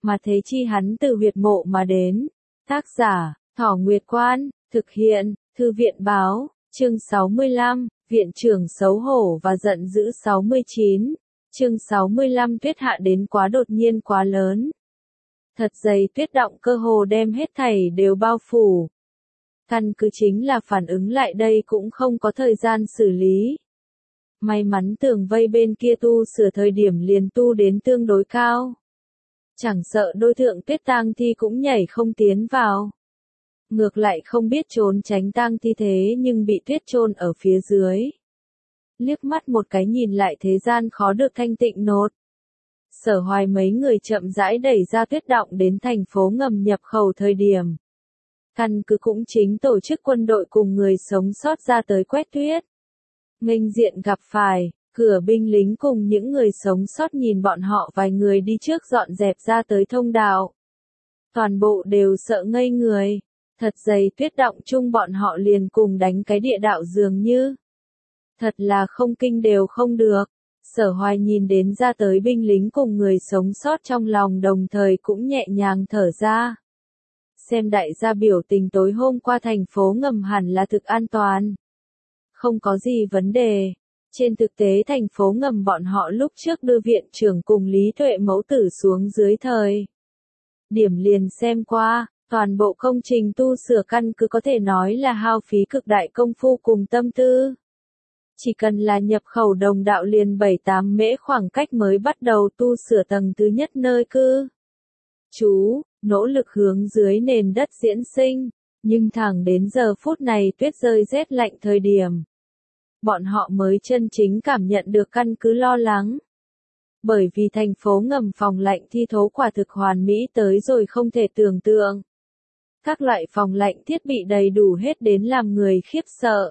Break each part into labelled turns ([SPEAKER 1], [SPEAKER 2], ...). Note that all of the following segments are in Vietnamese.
[SPEAKER 1] mà thế chi hắn từ huyệt mộ mà đến. Tác giả, Thỏ Nguyệt Quan, thực hiện, Thư viện báo, chương 65, Viện trưởng xấu hổ và giận dữ 69, chương 65 tuyết hạ đến quá đột nhiên quá lớn. Thật dày tuyết động cơ hồ đem hết thảy đều bao phủ. Căn cứ chính là phản ứng lại đây cũng không có thời gian xử lý. May mắn tường vây bên kia tu sửa thời điểm liền tu đến tương đối cao. Chẳng sợ đôi thượng tuyết tang thi cũng nhảy không tiến vào. Ngược lại không biết trốn tránh tang thi thế nhưng bị tuyết chôn ở phía dưới. Liếc mắt một cái nhìn lại thế gian khó được thanh tịnh nốt. Sở Hoài mấy người chậm rãi đẩy ra tuyết động đến thành phố ngầm nhập khẩu thời điểm. Căn cứ cũng chính tổ chức quân đội cùng người sống sót ra tới quét tuyết. Nghênh diện gặp phải, cửa binh lính cùng những người sống sót nhìn bọn họ vài người đi trước dọn dẹp ra tới thông đạo. Toàn bộ đều sợ ngây người. Thật dày tuyết động chung bọn họ liền cùng đánh cái địa đạo dường như. Thật là không kinh đều không được. Sở Hoài nhìn đến ra tới binh lính cùng người sống sót trong lòng đồng thời cũng nhẹ nhàng thở ra. Xem đại gia biểu tình tối hôm qua thành phố ngầm hẳn là thực an toàn. Không có gì vấn đề. Trên thực tế thành phố ngầm bọn họ lúc trước đưa viện trưởng cùng Lý Tuệ mẫu tử xuống dưới thời. Điểm liền xem qua, toàn bộ công trình tu sửa căn cứ có thể nói là hao phí cực đại công phu cùng tâm tư. Chỉ cần là nhập khẩu đồng đạo liền 7-8 mễ khoảng cách mới bắt đầu tu sửa tầng thứ nhất nơi cư. Chú, nỗ lực hướng dưới nền đất diễn sinh, nhưng thẳng đến giờ phút này tuyết rơi rét lạnh thời điểm. Bọn họ mới chân chính cảm nhận được căn cứ lo lắng. Bởi vì thành phố ngầm phòng lạnh thi thố quả thực hoàn mỹ tới rồi không thể tưởng tượng. Các loại phòng lạnh thiết bị đầy đủ hết đến làm người khiếp sợ.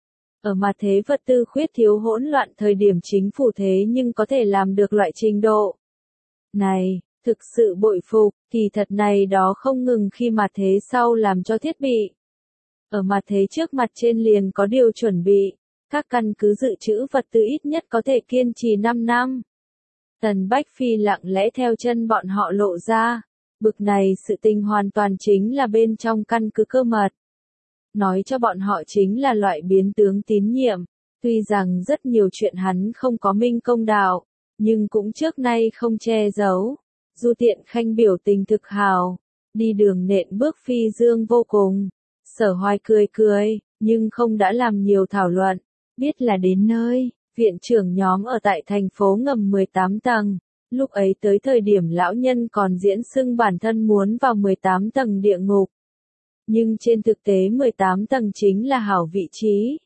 [SPEAKER 1] Ở mặt thế vật tư khuyết thiếu hỗn loạn thời điểm chính phủ thế nhưng có thể làm được loại trình độ. Này, thực sự bội phục, kỳ thật này đó không ngừng khi mặt thế sau làm cho thiết bị. Ở mặt thế trước mặt trên liền có điều chuẩn bị, các căn cứ dự trữ vật tư ít nhất có thể kiên trì 5 năm. Tần Bách Phi lặng lẽ theo chân bọn họ lộ ra, bực này sự tình hoàn toàn chính là bên trong căn cứ cơ mật. Nói cho bọn họ chính là loại biến tướng tín nhiệm, tuy rằng rất nhiều chuyện hắn không có minh công đạo, nhưng cũng trước nay không che giấu. Du Tiện Khanh biểu tình thực hào, đi đường nện bước phi dương vô cùng. Sở Hoài cười cười, nhưng không đã làm nhiều thảo luận, biết là đến nơi, viện trưởng nhóm ở tại thành phố ngầm 18 tầng. Lúc ấy tới thời điểm lão nhân còn diễn xưng bản thân muốn vào 18 tầng địa ngục. Nhưng trên thực tế 18 tầng chính là hảo vị trí.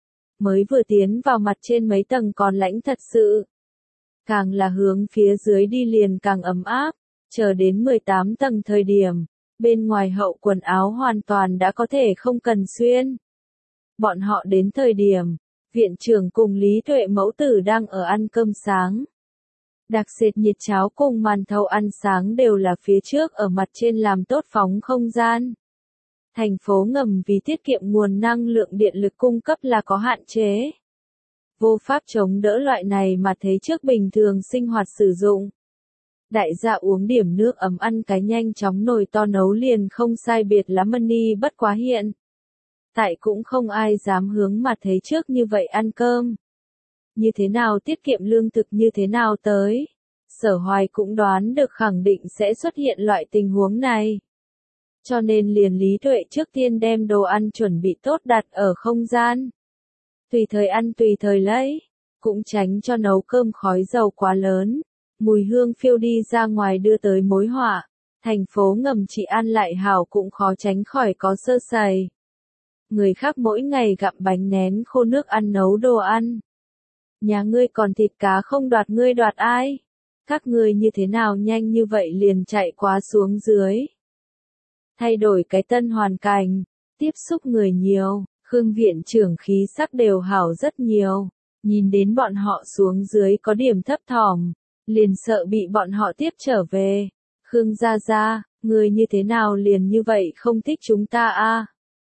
[SPEAKER 1] Mới vừa tiến vào mặt trên mấy tầng còn lạnh thật sự. Càng là hướng phía dưới đi liền càng ấm áp, chờ đến 18 tầng thời điểm, bên ngoài hậu quần áo hoàn toàn đã có thể không cần xuyên. Bọn họ đến thời điểm, viện trưởng cùng Lý Tuệ mẫu tử đang ở ăn cơm sáng. Đặc sệt nhiệt cháo cùng màn thầu ăn sáng đều là phía trước ở mặt trên làm tốt phóng không gian. Thành phố ngầm vì tiết kiệm nguồn năng lượng điện lực cung cấp là có hạn chế. Vô pháp chống đỡ loại này mà thế trước bình thường sinh hoạt sử dụng. Đại gia uống điểm nước ấm ăn cái nhanh chóng nồi to nấu liền không sai biệt lắm mani bất quá hiện. Tại cũng không ai dám hướng mà thế trước như vậy ăn cơm. Như thế nào tiết kiệm lương thực như thế nào tới. Sở Hoài cũng đoán được khẳng định sẽ xuất hiện loại tình huống này. Cho nên liền Lý Tuệ trước tiên đem đồ ăn chuẩn bị tốt đặt ở không gian. Tùy thời ăn tùy thời lấy, cũng tránh cho nấu cơm khói dầu quá lớn, mùi hương phiêu đi ra ngoài đưa tới mối họa. Thành phố ngầm chỉ ăn lại hảo cũng khó tránh khỏi có sơ sẩy. Người khác mỗi ngày gặm bánh nén khô nước ăn nấu đồ ăn. Nhà ngươi còn thịt cá không đoạt ngươi đoạt ai? Các ngươi như thế nào nhanh như vậy liền chạy quá xuống dưới? Thay đổi cái tân hoàn cảnh, tiếp xúc người nhiều, Khương viện trưởng khí sắc đều hảo rất nhiều, nhìn đến bọn họ xuống dưới có điểm thấp thỏm, liền sợ bị bọn họ tiếp trở về. Khương gia gia, người như thế nào liền như vậy không thích chúng ta a?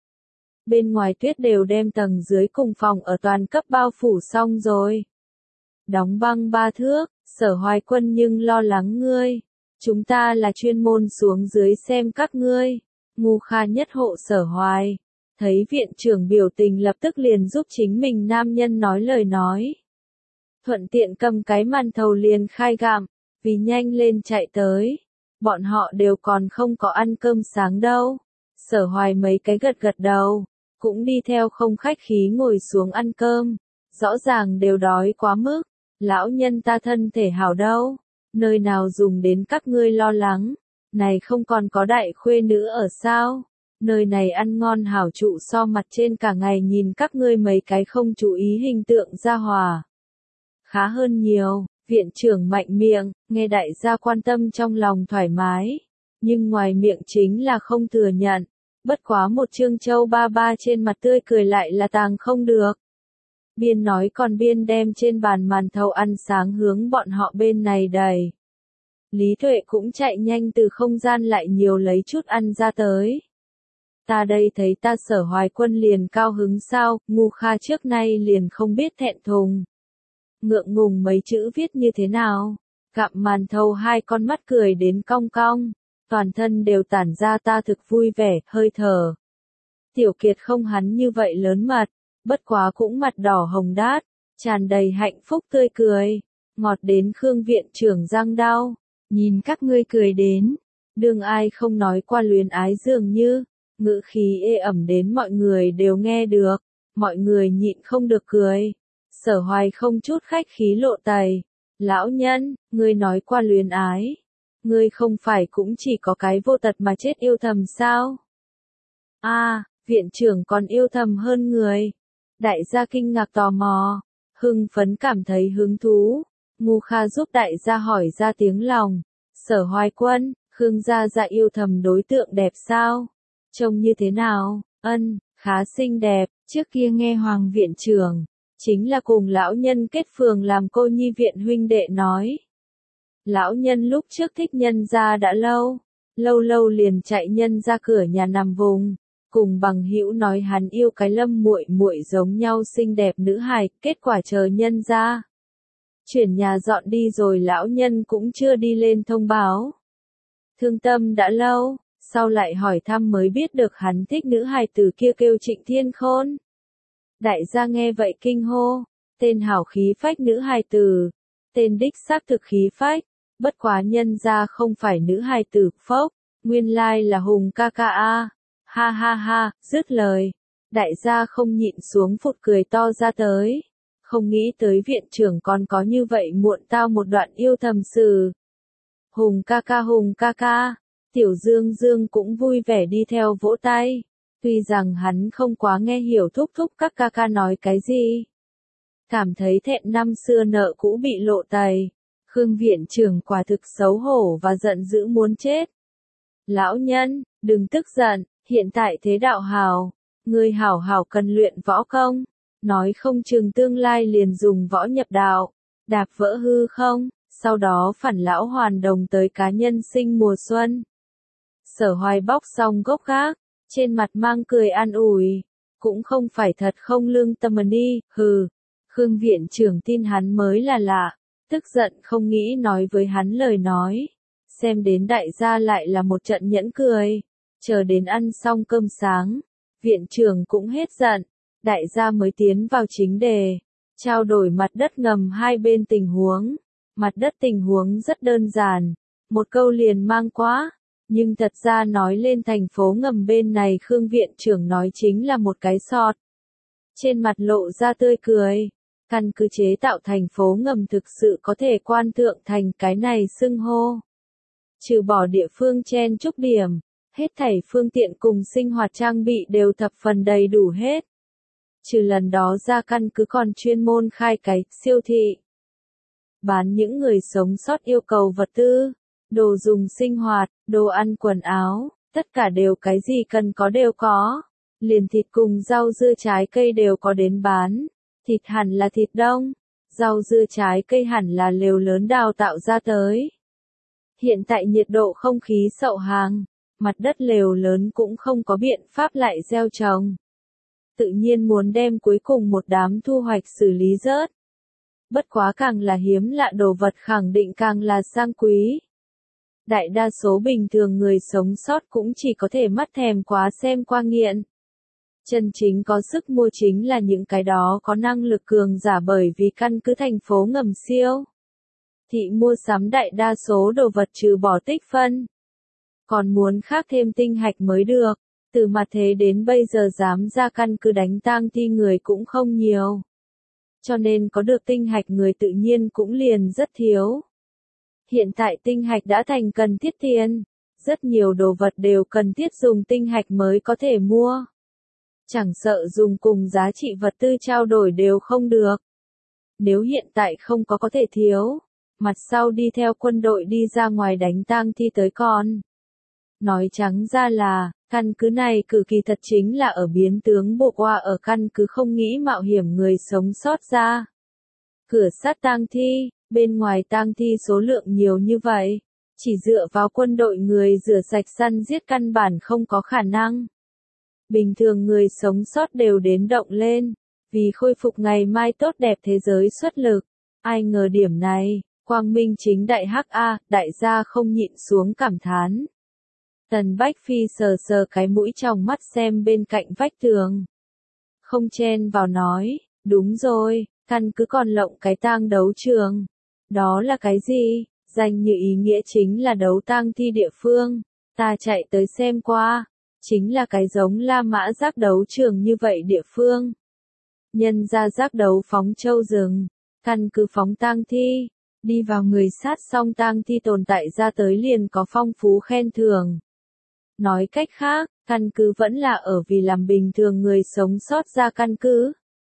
[SPEAKER 1] Bên ngoài tuyết đều đem tầng dưới cùng phòng ở toàn cấp bao phủ xong rồi. Đóng băng 3 thước, Sở Hoài Quân nhưng lo lắng ngươi. Chúng ta là chuyên môn xuống dưới xem các ngươi. Ngu Kha nhất hộ Sở Hoài. Thấy viện trưởng biểu tình lập tức liền giúp chính mình nam nhân nói lời nói. Thuận tiện cầm cái màn thầu liền khai gặm, vì nhanh lên chạy tới. Bọn họ đều còn không có ăn cơm sáng đâu. Sở Hoài mấy cái gật gật đầu, cũng đi theo không khách khí ngồi xuống ăn cơm. Rõ ràng đều đói quá mức, lão nhân ta thân thể hảo đâu, nơi nào dùng đến các ngươi lo lắng, này không còn có đại khuê nữ ở sao, nơi này ăn ngon hảo trụ so mặt trên cả ngày nhìn các ngươi mấy cái không chú ý hình tượng gia hòa. Khá hơn nhiều, viện trưởng mạnh miệng, nghe đại gia quan tâm trong lòng thoải mái, nhưng ngoài miệng chính là không thừa nhận, bất quá một Trương Châu ba ba trên mặt tươi cười lại là tàng không được. Biên nói còn biên đem trên bàn màn thầu ăn sáng hướng bọn họ bên này đầy. Lý Tuệ cũng chạy nhanh từ không gian lại nhiều lấy chút ăn ra tới. Ta đây thấy ta Sở Hoài Quân liền cao hứng sao, Ngu Kha trước nay liền không biết thẹn thùng. Ngượng ngùng mấy chữ viết như thế nào, gặm màn thầu hai con mắt cười đến cong cong, toàn thân đều tản ra ta thực vui vẻ, hơi thở. Tiểu Kiệt không hắn như vậy lớn mật, bất quá cũng mặt đỏ hồng đát, tràn đầy hạnh phúc tươi cười, ngọt đến Khương viện trưởng răng đau, nhìn các ngươi cười đến, đừng ai không nói qua luyến ái dường như, ngữ khí ê ẩm đến mọi người đều nghe được, mọi người nhịn không được cười. Sở Hoài không chút khách khí lộ tày, lão nhân, ngươi nói qua luyến ái, ngươi không phải cũng chỉ có cái vô tật mà chết yêu thầm sao? Viện trưởng còn yêu thầm hơn người. Đại gia kinh ngạc tò mò, hưng phấn cảm thấy hứng thú. Ngu Kha giúp đại gia hỏi ra tiếng lòng. Sở Hoài Quân, Khương gia dạ yêu thầm đối tượng đẹp sao? Trông như thế nào? Ân, khá xinh đẹp, trước kia nghe Hoàng viện trưởng, chính là cùng lão nhân kết phường làm cô nhi viện huynh đệ nói. Lão nhân lúc trước thích nhân gia đã lâu, lâu lâu liền chạy nhân ra cửa nhà nằm vùng. Cùng bằng hữu nói hắn yêu cái Lâm muội muội giống nhau xinh đẹp nữ hài, kết quả chờ nhân ra. Chuyển nhà dọn đi rồi lão nhân cũng chưa đi lên thông báo. Thương tâm đã lâu, sau lại hỏi thăm mới biết được hắn thích nữ hài tử kia kêu Trịnh Thiên Khôn. Đại gia nghe vậy kinh hô, tên hảo khí phách nữ hài tử, tên đích xác thực khí phách, bất quá nhân ra không phải nữ hài tử phốc, nguyên lai là Hùng ca ca a. Ha ha ha, dứt lời. Đại gia không nhịn xuống phụt cười to ra tới. Không nghĩ tới viện trưởng còn có như vậy muộn tao một đoạn yêu thầm sự. Hùng ca ca. Tiểu Dương Dương cũng vui vẻ đi theo vỗ tay. Tuy rằng hắn không quá nghe hiểu thúc thúc các ca ca nói cái gì. Cảm thấy thẹn năm xưa nợ cũ bị lộ tày. Khương viện trưởng quả thực xấu hổ và giận dữ muốn chết. Lão nhân, đừng tức giận. Hiện tại thế đạo hào, ngươi hảo hảo cần luyện võ công, nói không chừng tương lai liền dùng võ nhập đạo, đạp vỡ hư không, sau đó phản lão hoàn đồng tới cá nhân sinh mùa xuân. Sở Hoài bóc xong gốc gác, trên mặt mang cười an ủi, cũng không phải thật không lương tâm đi, hừ. Khương viện trưởng tin hắn mới là lạ, tức giận không nghĩ nói với hắn lời nói, xem đến đại gia lại là một trận nhẫn cười. Chờ đến ăn xong cơm sáng, viện trưởng cũng hết giận, đại gia mới tiến vào chính đề, trao đổi mặt đất ngầm hai bên tình huống. Mặt đất tình huống rất đơn giản, một câu liền mang quá, nhưng thật ra nói lên thành phố ngầm bên này Khương viện trưởng nói chính là một cái sọt. Trên mặt lộ ra tươi cười, căn cứ chế tạo thành phố ngầm thực sự có thể quan thượng thành cái này xưng hô. Trừ bỏ địa phương chen chúc điểm. Hết thảy phương tiện cùng sinh hoạt trang bị đều thập phần đầy đủ hết. Trừ lần đó ra căn cứ còn chuyên môn khai cái siêu thị. Bán những người sống sót yêu cầu vật tư, đồ dùng sinh hoạt, đồ ăn quần áo, tất cả đều cái gì cần có đều có. Liền thịt cùng rau dưa trái cây đều có đến bán. Thịt hẳn là thịt đông, rau dưa trái cây hẳn là lều lớn đào tạo ra tới. Hiện tại nhiệt độ không khí sậu hàng. Mặt đất lều lớn cũng không có biện pháp lại gieo trồng. Tự nhiên muốn đem cuối cùng một đám thu hoạch xử lý rớt. Bất quá càng là hiếm lạ đồ vật khẳng định càng là sang quý. Đại đa số bình thường người sống sót cũng chỉ có thể mắt thèm quá xem qua nghiện. Chân chính có sức mua chính là những cái đó có năng lực cường giả, bởi vì căn cứ thành phố ngầm siêu thị mua sắm đại đa số đồ vật trừ bỏ tích phân, còn muốn khác thêm tinh hạch mới được. Từ mặt thế đến bây giờ dám ra căn cứ đánh tang thi người cũng không nhiều. Cho nên có được tinh hạch người tự nhiên cũng liền rất thiếu. Hiện tại tinh hạch đã thành cần thiết tiền. Rất nhiều đồ vật đều cần thiết dùng tinh hạch mới có thể mua. Chẳng sợ dùng cùng giá trị vật tư trao đổi đều không được. Nếu hiện tại không có thể thiếu. Mặt sau đi theo quân đội đi ra ngoài đánh tang thi tới con. Nói trắng ra là, căn cứ này cực kỳ thật chính là ở biến tướng bộ qua ở căn cứ không nghĩ mạo hiểm người sống sót ra. Cửa sát tang thi, bên ngoài tang thi số lượng nhiều như vậy, chỉ dựa vào quân đội người rửa sạch săn giết căn bản không có khả năng. Bình thường người sống sót đều đến động lên, vì khôi phục ngày mai tốt đẹp thế giới xuất lực. Ai ngờ điểm này, quang minh chính đại HA, đại gia không nhịn xuống cảm thán. Tần Bách Phi sờ sờ cái mũi trong mắt xem bên cạnh vách tường. Không chen vào nói, đúng rồi, căn cứ còn lộng cái tang đấu trường. Đó là cái gì? Danh như ý nghĩa chính là đấu tang thi địa phương. Ta chạy tới xem qua. Chính là cái giống La Mã giác đấu trường như vậy địa phương. Nhân ra giác đấu phóng châu rừng. Căn cứ phóng tang thi. Đi vào người sát xong tang thi tồn tại ra tới liền có phong phú khen thưởng. Nói cách khác, căn cứ vẫn là ở vì làm bình thường người sống sót ra căn cứ.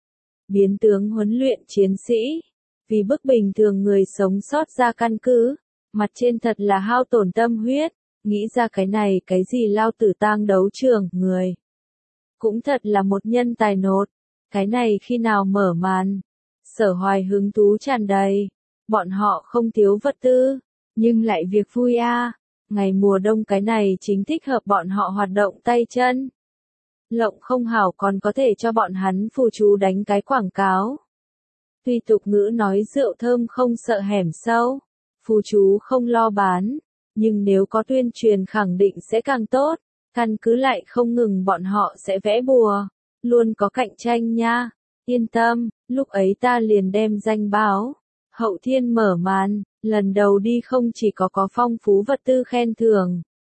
[SPEAKER 1] Biến tướng huấn luyện chiến sĩ. Vì bức bình thường người sống sót ra căn cứ. Mặt trên thật là hao tổn tâm huyết. Nghĩ ra cái này cái gì lao tử tang đấu trường, người. Cũng thật là một nhân tài nột. Cái này khi nào mở màn. Sở Hoài hứng thú tràn đầy. Bọn họ không thiếu vật tư. Nhưng lại việc vui a. Ngày mùa đông cái này chính thích hợp bọn họ hoạt động tay chân. Lộng không hảo còn có thể cho bọn hắn phù chú đánh cái quảng cáo. Tuy tục ngữ nói rượu thơm không sợ hẻm sâu, phù chú không lo bán, nhưng nếu có tuyên truyền khẳng định sẽ càng tốt. Căn cứ lại không ngừng bọn họ sẽ vẽ bùa, luôn có cạnh tranh nha. Yên tâm, lúc ấy ta liền đem danh báo. Hậu thiên mở màn, lần đầu đi không chỉ có phong phú vật tư khen thưởng.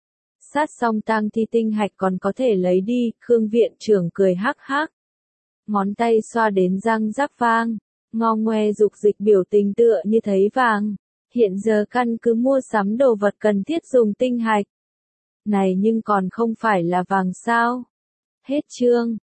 [SPEAKER 1] Sát xong tang thi tinh hạch còn có thể lấy đi, Khương viện trưởng cười hắc hắc. Ngón tay xoa đến răng rắc vang, ngo ngoe dục dịch biểu tình tựa như thấy vàng. Hiện giờ căn cứ mua sắm đồ vật cần thiết dùng tinh hạch. Này nhưng còn không phải là vàng sao. Hết chương.